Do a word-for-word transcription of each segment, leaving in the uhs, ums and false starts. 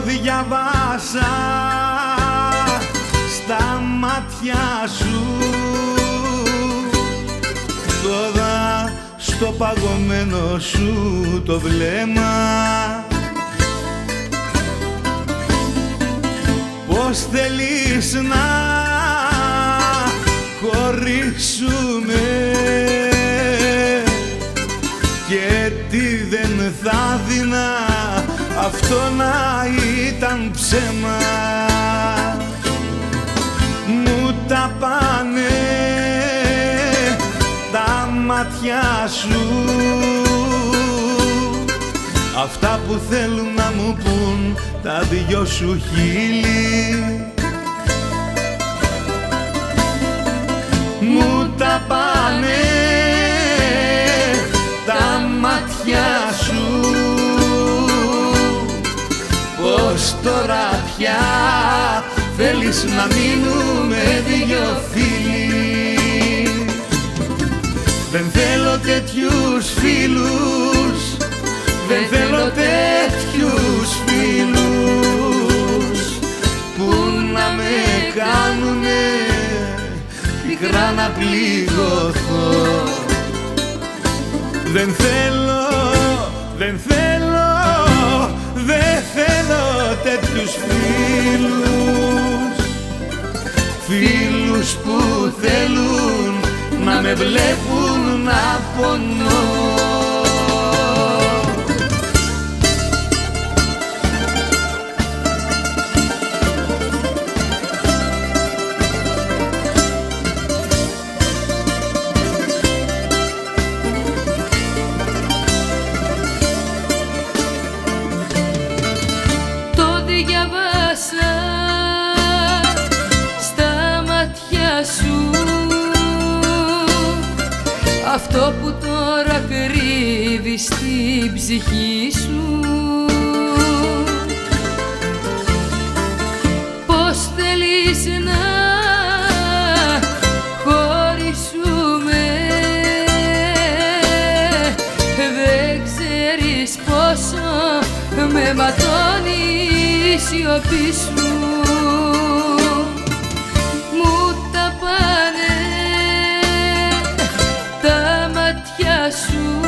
διαβάσα στα μάτια σου, τώρα στο παγωμένο σου το βλέμμα. Πώς θέλεις να χωρίσουμε και τι δεν θα δίνα αυτό να ήταν ψέμα. Μου τα πάνε τα μάτια σου, αυτά που θέλουν να μου πουν τα δυο σου χείλη. Μου τα πάνε τα μάτια σου, πως τώρα πια θέλεις να μείνουμε δυο φίλοι. Δεν θέλω τέτοιους φίλους, δεν θέλω τέτοιους φίλους που να με κάνουνε πικρά να πληγωθώ. Δεν θέλω, δεν θέλω, δεν θέλω τέτοιους φίλους, φίλους που θέλουν να με βλέπουν να πονώ. Διαβάσα στα μάτια σου αυτό που τώρα κρύβεις στην ψυχή σου. Πώς θέλεις να χωρίσουμε, δεν ξέρεις πόσο με ματώνει η σιωπή σου. Μου τα πάνε τα μάτια σου,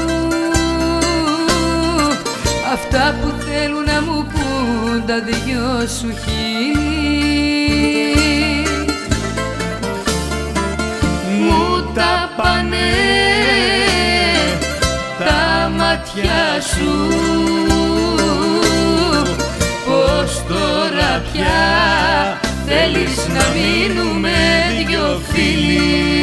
αυτά που θέλουν να μου πουν τα δυο σου χείλη. Μου τα πάνε τα μάτια σου, πως τώρα πια θέλεις να μείνουμε δυο φίλοι.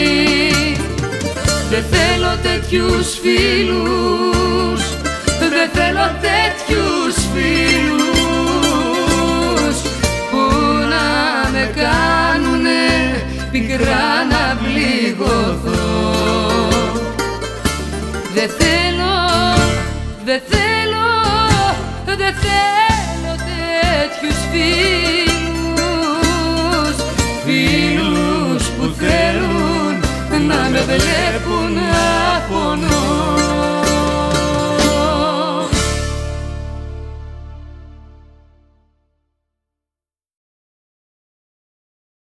Δεν θέλω τέτοιους φίλους, δεν θέλω τέτοιους φίλους που να με κάνουνε πικρά να πληγωθώ. Δεν θέλω, δεν θέλω, δεν θέλω τέτοιους φίλους, φίλους που θέλουν να με βλέπουν να πονώ.